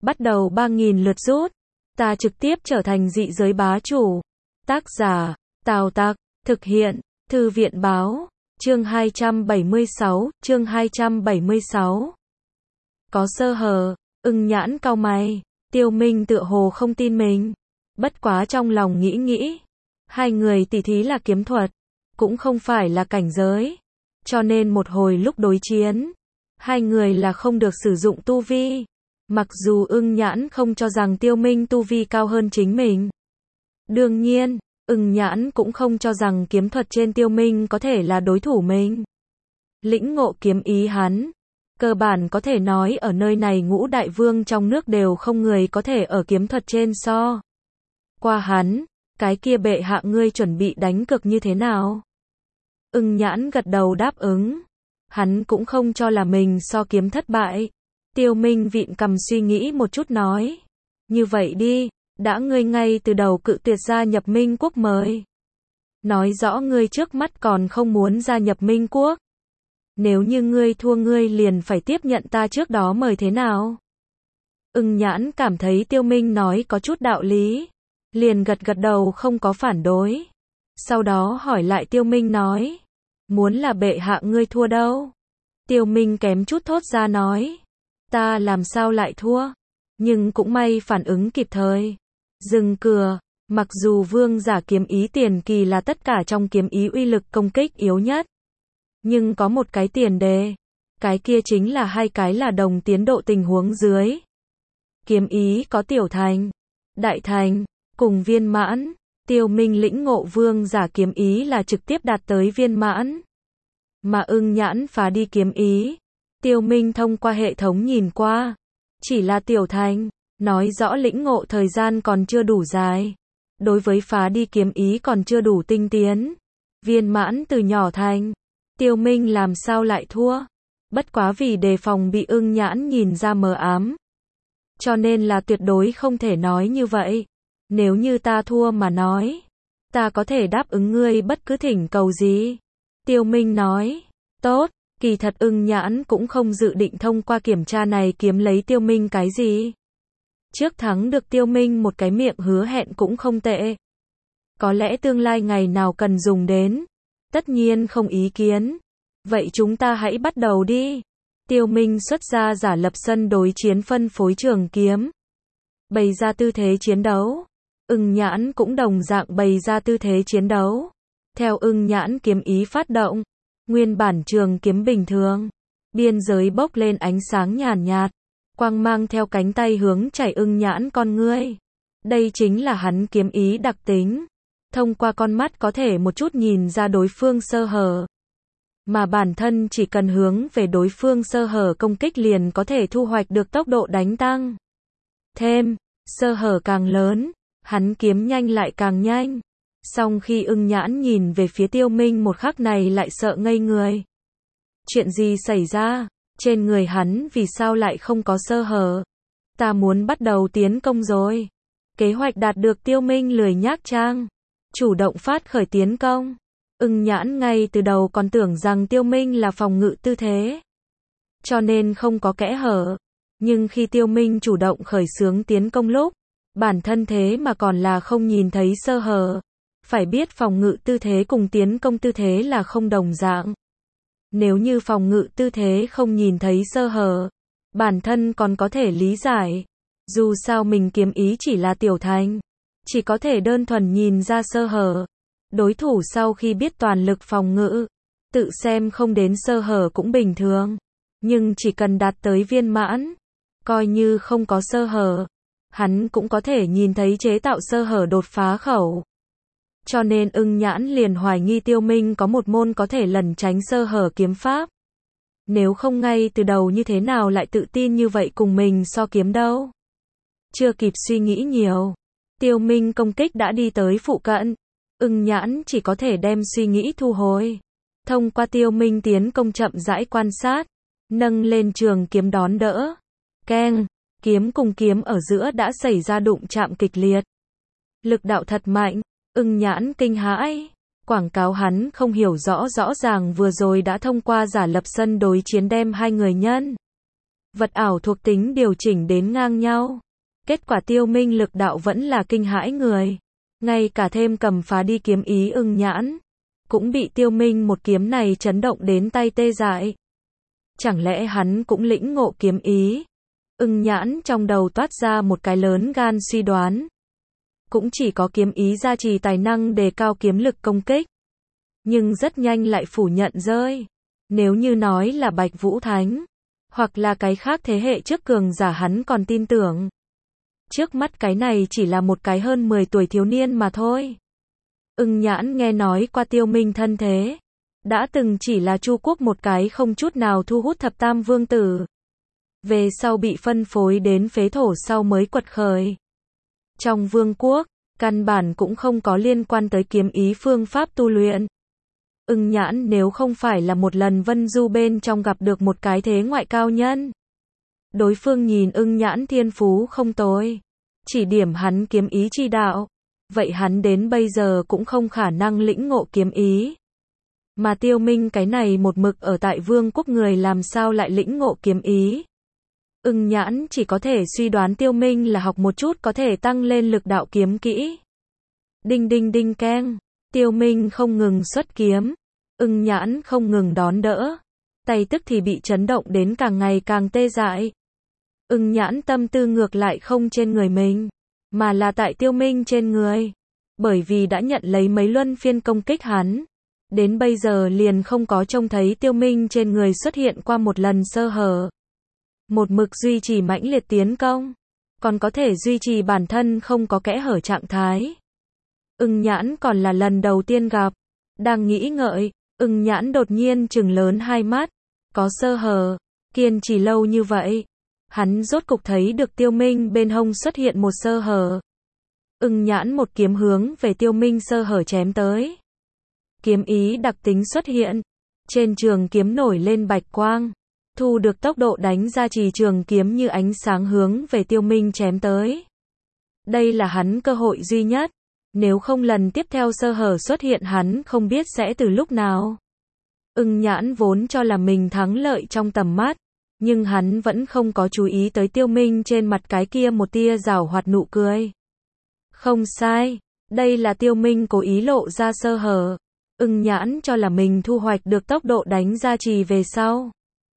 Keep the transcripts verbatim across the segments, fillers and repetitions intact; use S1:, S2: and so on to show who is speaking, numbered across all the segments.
S1: bắt đầu ba nghìn lượt rút. Ta trực tiếp trở thành dị giới bá chủ. Tác giả, Tào Tặc, thực hiện, Thư viện báo, chương hai trăm bảy mươi sáu, chương hai trăm bảy mươi sáu. Có sơ hở, Ưng Nhãn cau mày, Tiêu Minh tựa hồ không tin mình. Bất quá trong lòng nghĩ nghĩ, hai người tỉ thí là kiếm thuật, cũng không phải là cảnh giới. Cho nên một hồi lúc đối chiến, hai người là không được sử dụng tu vi. Mặc dù Ưng Nhãn không cho rằng Tiêu Minh tu vi cao hơn chính mình. Đương nhiên, Ưng Nhãn cũng không cho rằng kiếm thuật trên Tiêu Minh có thể là đối thủ mình. Lĩnh ngộ kiếm ý hắn, cơ bản có thể nói ở nơi này ngũ đại vương trong nước đều không người có thể ở kiếm thuật trên so qua hắn. Cái kia bệ hạ ngươi chuẩn bị đánh cược như thế nào? Ưng Nhãn gật đầu đáp ứng. Hắn cũng không cho là mình so kiếm thất bại. Tiêu Minh vịn cằm suy nghĩ một chút nói. Như vậy đi, đã ngươi ngay từ đầu cự tuyệt gia nhập Minh Quốc mời. Nói rõ ngươi trước mắt còn không muốn gia nhập Minh Quốc. Nếu như ngươi thua ngươi liền phải tiếp nhận ta trước đó mời thế nào? Ưng Nhãn cảm thấy Tiêu Minh nói có chút đạo lý. Liền gật gật đầu không có phản đối. Sau đó hỏi lại Tiêu Minh nói. Muốn là bệ hạ ngươi thua đâu? Tiêu Minh kém chút thốt ra nói. Ta làm sao lại thua? Nhưng cũng may phản ứng kịp thời. Dừng cừa, mặc dù vương giả kiếm ý tiền kỳ là tất cả trong kiếm ý uy lực công kích yếu nhất. Nhưng có một cái tiền đề. Cái kia chính là hai cái là đồng tiến độ tình huống dưới. Kiếm ý có tiểu thành, đại thành, cùng viên mãn. Tiêu Minh lĩnh ngộ vương giả kiếm ý là trực tiếp đạt tới viên mãn. Mà Ưng Nhãn phá đi kiếm ý. Tiêu Minh thông qua hệ thống nhìn qua. Chỉ là tiểu thành, nói rõ lĩnh ngộ thời gian còn chưa đủ dài. Đối với phá đi kiếm ý còn chưa đủ tinh tiến. Viên mãn từ nhỏ thành. Tiêu Minh làm sao lại thua? Bất quá vì đề phòng bị Ưng Nhãn nhìn ra mờ ám. Cho nên là tuyệt đối không thể nói như vậy. Nếu như ta thua mà nói, ta có thể đáp ứng ngươi bất cứ thỉnh cầu gì. Tiêu Minh nói, tốt, kỳ thật Ưng Nhãn cũng không dự định thông qua kiểm tra này kiếm lấy Tiêu Minh cái gì. Trước thắng được Tiêu Minh một cái miệng hứa hẹn cũng không tệ. Có lẽ tương lai ngày nào cần dùng đến, tất nhiên không ý kiến. Vậy chúng ta hãy bắt đầu đi. Tiêu Minh xuất ra giả lập sân đối chiến phân phối trường kiếm. Bày ra tư thế chiến đấu. Ưng Nhãn cũng đồng dạng bày ra tư thế chiến đấu. Theo Ưng Nhãn kiếm ý phát động, nguyên bản trường kiếm bình thường, biên giới bốc lên ánh sáng nhàn nhạt, quang mang theo cánh tay hướng chảy Ưng Nhãn con ngươi. Đây chính là hắn kiếm ý đặc tính. Thông qua con mắt có thể một chút nhìn ra đối phương sơ hở. Mà bản thân chỉ cần hướng về đối phương sơ hở công kích liền có thể thu hoạch được tốc độ đánh tăng. Thêm, sơ hở càng lớn, hắn kiếm nhanh lại càng nhanh. Song khi Ưng Nhãn nhìn về phía Tiêu Minh một khắc này lại sợ ngây người. Chuyện gì xảy ra? Trên người hắn vì sao lại không có sơ hở? Ta muốn bắt đầu tiến công rồi. Kế hoạch đạt được Tiêu Minh lười nhác trang. Chủ động phát khởi tiến công. Ưng Nhãn ngay từ đầu còn tưởng rằng Tiêu Minh là phòng ngự tư thế. Cho nên không có kẽ hở. Nhưng khi Tiêu Minh chủ động khởi xướng tiến công lúc, bản thân thế mà còn là không nhìn thấy sơ hở. Phải biết phòng ngự tư thế cùng tiến công tư thế là không đồng dạng. Nếu như phòng ngự tư thế không nhìn thấy sơ hở, bản thân còn có thể lý giải. Dù sao mình kiếm ý chỉ là tiểu thành, chỉ có thể đơn thuần nhìn ra sơ hở. Đối thủ sau khi biết toàn lực phòng ngự, tự xem không đến sơ hở cũng bình thường. Nhưng chỉ cần đạt tới viên mãn, coi như không có sơ hở, hắn cũng có thể nhìn thấy chế tạo sơ hở đột phá khẩu. Cho nên Ưng Nhãn liền hoài nghi Tiêu Minh có một môn có thể lẩn tránh sơ hở kiếm pháp. Nếu không ngay từ đầu như thế nào lại tự tin như vậy cùng mình so kiếm đâu. Chưa kịp suy nghĩ nhiều, Tiêu Minh công kích đã đi tới phụ cận. Ưng Nhãn chỉ có thể đem suy nghĩ thu hồi. Thông qua Tiêu Minh tiến công chậm rãi quan sát, nâng lên trường kiếm đón đỡ. Keng, kiếm cùng kiếm ở giữa đã xảy ra đụng chạm kịch liệt. Lực đạo thật mạnh. Ưng Nhãn kinh hãi. Quảng cáo hắn không hiểu rõ rõ ràng vừa rồi đã thông qua giả lập sân đối chiến đem hai người nhân vật ảo thuộc tính điều chỉnh đến ngang nhau. Kết quả Tiêu Minh lực đạo vẫn là kinh hãi người. Ngay cả thêm cầm phá đi kiếm ý ưng nhãn, cũng bị Tiêu Minh một kiếm này chấn động đến tay tê dại. Chẳng lẽ hắn cũng lĩnh ngộ kiếm ý? Ưng nhãn trong đầu toát ra một cái lớn gan suy đoán. Cũng chỉ có kiếm ý gia trì tài năng đề cao kiếm lực công kích. Nhưng rất nhanh lại phủ nhận rơi. Nếu như nói là Bạch Vũ Thánh, hoặc là cái khác thế hệ trước cường giả hắn còn tin tưởng. Trước mắt cái này chỉ là một cái hơn mười tuổi thiếu niên mà thôi. Ưng nhãn nghe nói qua Tiêu Minh thân thế. Đã từng chỉ là Chu quốc một cái không chút nào thu hút thập tam vương tử. Về sau bị phân phối đến phế thổ sau mới quật khởi. Trong vương quốc, căn bản cũng không có liên quan tới kiếm ý phương pháp tu luyện. Ưng nhãn nếu không phải là một lần vân du bên trong gặp được một cái thế ngoại cao nhân. Đối phương nhìn ưng nhãn thiên phú không tồi. Chỉ điểm hắn kiếm ý chi đạo. Vậy hắn đến bây giờ cũng không khả năng lĩnh ngộ kiếm ý. Mà Tiêu Minh cái này một mực ở tại vương quốc người làm sao lại lĩnh ngộ kiếm ý. Ưng nhãn chỉ có thể suy đoán Tiêu Minh là học một chút có thể tăng lên lực đạo kiếm kỹ. Đinh đinh đinh keng. Tiêu Minh không ngừng xuất kiếm. Ưng nhãn không ngừng đón đỡ. Tay tức thì bị chấn động đến càng ngày càng tê dại. Ưng nhãn tâm tư ngược lại không trên người mình, mà là tại Tiêu Minh trên người. Bởi vì đã nhận lấy mấy luân phiên công kích hắn. Đến bây giờ liền không có trông thấy Tiêu Minh trên người xuất hiện qua một lần sơ hở. Một mực duy trì mãnh liệt tiến công. Còn có thể duy trì bản thân không có kẽ hở trạng thái. Ưng nhãn còn là lần đầu tiên gặp. Đang nghĩ ngợi, ưng nhãn đột nhiên trừng lớn hai mắt. Có sơ hở. Kiên trì lâu như vậy. Hắn rốt cục thấy được Tiêu Minh bên hông xuất hiện một sơ hở. Ưng nhãn một kiếm hướng về Tiêu Minh sơ hở chém tới. Kiếm ý đặc tính xuất hiện. Trên trường kiếm nổi lên bạch quang. Thu được tốc độ đánh ra trì trường kiếm như ánh sáng hướng về Tiêu Minh chém tới. Đây là hắn cơ hội duy nhất. Nếu không lần tiếp theo sơ hở xuất hiện hắn không biết sẽ từ lúc nào. Ưng nhãn vốn cho là mình thắng lợi trong tầm mắt. Nhưng hắn vẫn không có chú ý tới Tiêu Minh trên mặt cái kia một tia giảo hoạt nụ cười. Không sai. Đây là Tiêu Minh cố ý lộ ra sơ hở. Ưng nhãn cho là mình thu hoạch được tốc độ đánh ra trì về sau.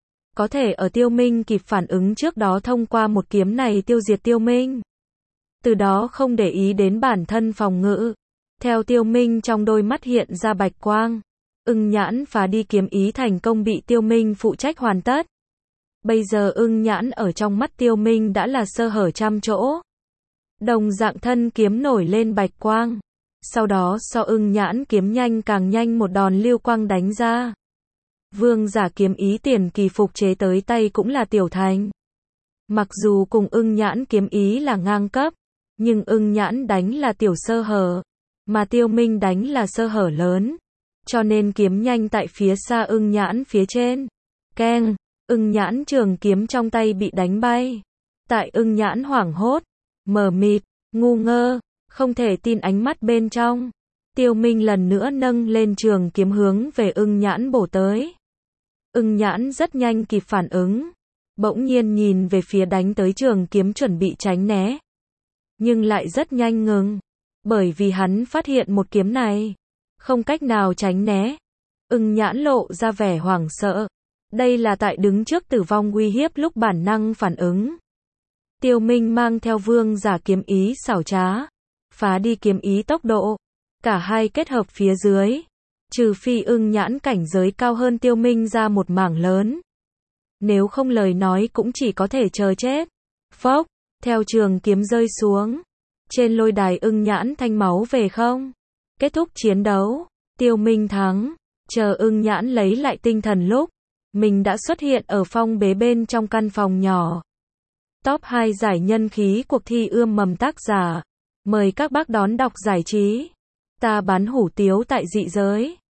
S1: Có thể ở Tiêu Minh kịp phản ứng trước đó thông qua một kiếm này tiêu diệt Tiêu Minh. Từ đó không để ý đến bản thân phòng ngự. Theo Tiêu Minh trong đôi mắt hiện ra bạch quang. Ưng nhãn phá đi kiếm ý thành công bị Tiêu Minh phụ trách hoàn tất. Bây giờ ưng nhãn ở trong mắt Tiêu Minh đã là sơ hở trăm chỗ. Đồng dạng thân kiếm nổi lên bạch quang. Sau đó so ưng nhãn kiếm nhanh càng nhanh một đòn lưu quang đánh ra. Vương giả kiếm ý tiền kỳ phục chế tới tay cũng là tiểu thành. Mặc dù cùng ưng nhãn kiếm ý là ngang cấp, nhưng ưng nhãn đánh là tiểu sơ hở, mà Tiêu Minh đánh là sơ hở lớn. Cho nên kiếm nhanh tại phía xa ưng nhãn phía trên. Keng, ưng nhãn trường kiếm trong tay bị đánh bay. Tại ưng nhãn hoảng hốt, mờ mịt, ngu ngơ, không thể tin ánh mắt bên trong. Tiêu Minh lần nữa nâng lên trường kiếm hướng về ưng nhãn bổ tới. Ưng nhãn rất nhanh kịp phản ứng. Bỗng nhiên nhìn về phía đánh tới trường kiếm chuẩn bị tránh né. Nhưng lại rất nhanh ngừng. Bởi vì hắn phát hiện một kiếm này. Không cách nào tránh né. Ưng nhãn lộ ra vẻ hoảng sợ. Đây là tại đứng trước tử vong uy hiếp lúc bản năng phản ứng. Tiêu Minh mang theo vương giả kiếm ý xảo trá. Phá đi kiếm ý tốc độ. Cả hai kết hợp phía dưới. Trừ phi ưng nhãn cảnh giới cao hơn Tiêu Minh ra một mảng lớn. Nếu không lời nói cũng chỉ có thể chờ chết. Phốc, theo trường kiếm rơi xuống. Trên lôi đài ưng nhãn thanh máu về không. Kết thúc chiến đấu. Tiêu Minh thắng. Chờ ưng nhãn lấy lại tinh thần lúc. Mình đã xuất hiện ở phong bế bên trong căn phòng nhỏ. Top hai giải nhân khí cuộc thi ươm mầm tác giả. Mời các bác đón đọc giải trí. Ta bán hủ tiếu tại dị giới.